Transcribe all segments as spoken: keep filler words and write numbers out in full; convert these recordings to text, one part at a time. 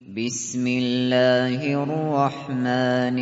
بسم الله الرحمن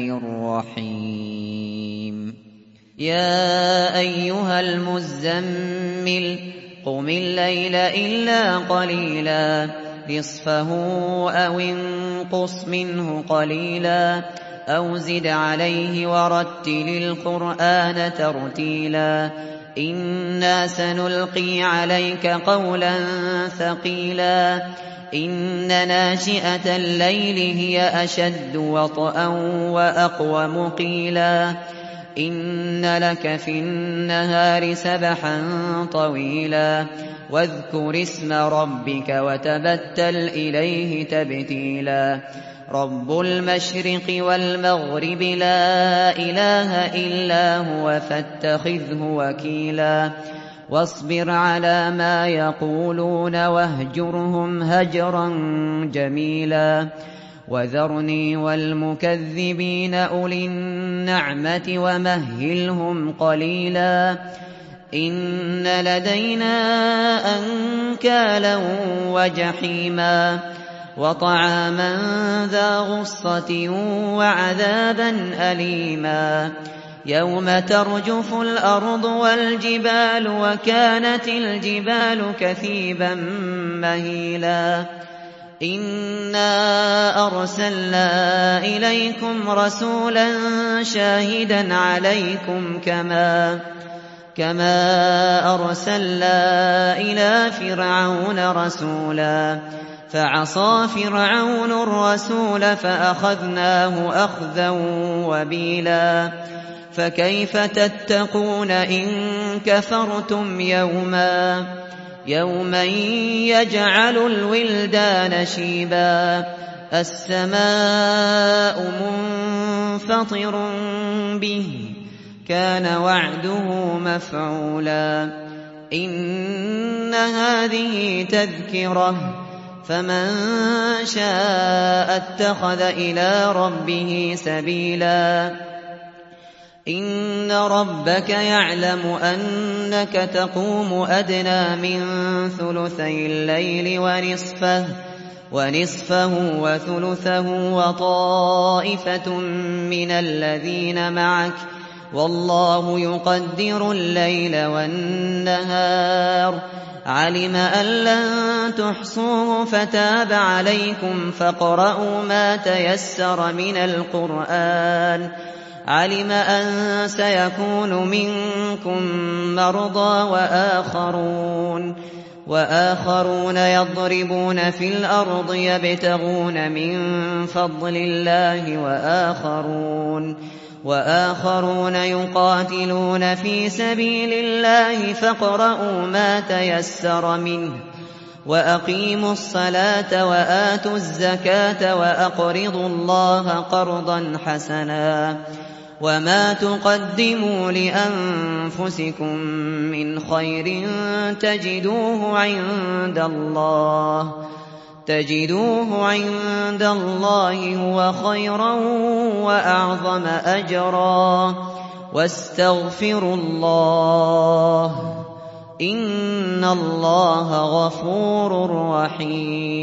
الرحيم يا أيها المزمل قم الليل إلا قليلا نصفه أو انقص منه قليلا أو زد عليه ورتل القرآن ترتيلا إنا سنلقي عليك قولا ثقيلا إن ناشئة الليل هي أشد وطئا وأقوم قيلا إن لك في النهار سبحا طويلا واذكر اسم ربك وتبتل إليه تبتيلا رب المشرق والمغرب لا إله إلا هو فاتخذه وكيلا واصبر على ما يقولون واهجرهم هجرا جميلا وذرني والمكذبين أولي النعمة ومهلهم قليلا إن لدينا أنكالا وجحيما وطعاما ذا غصة وعذابا أليما يوم ترجف الأرض والجبال وكانت الجبال كثيبا مهيلا إنا أرسلنا إليكم رسولا شاهدا عليكم كما كما أرسلنا إلى فرعون رسولا فعصى فرعون الرسول فأخذناه أخذا وبيلا فكيف تتقون إن كفرتم يوما يوما يجعل الولدان شيبا السماء منفطر به كان وعده مفعولا إن هذه تذكرة فمن شاء اتخذ إلى ربه سبيلا إن ربك يعلم أنك تقوم أدنى من ثلثي الليل ونصفه ونصفه وثلثه وطائفة من الذين معك والله يقدر الليل والنهار علم أن لن تحصوه فتاب عليكم فاقرؤوا ما تيسر من القرآن علم أن سيكون منكم مرضى وآخرون وآخرون يضربون في الأرض يبتغون من فضل الله وآخرون وآخرون يقاتلون في سبيل الله فاقرؤوا ما تيسر منه وأقيموا الصلاة وآتوا الزكاة وأقرضوا الله قرضا حسنا وما تقدموا لأنفسكم من خير تجدوه عند الله تجدوه عند الله هو خيرا وأعظم أجرا واستغفروا الله إن الله غفور رحيم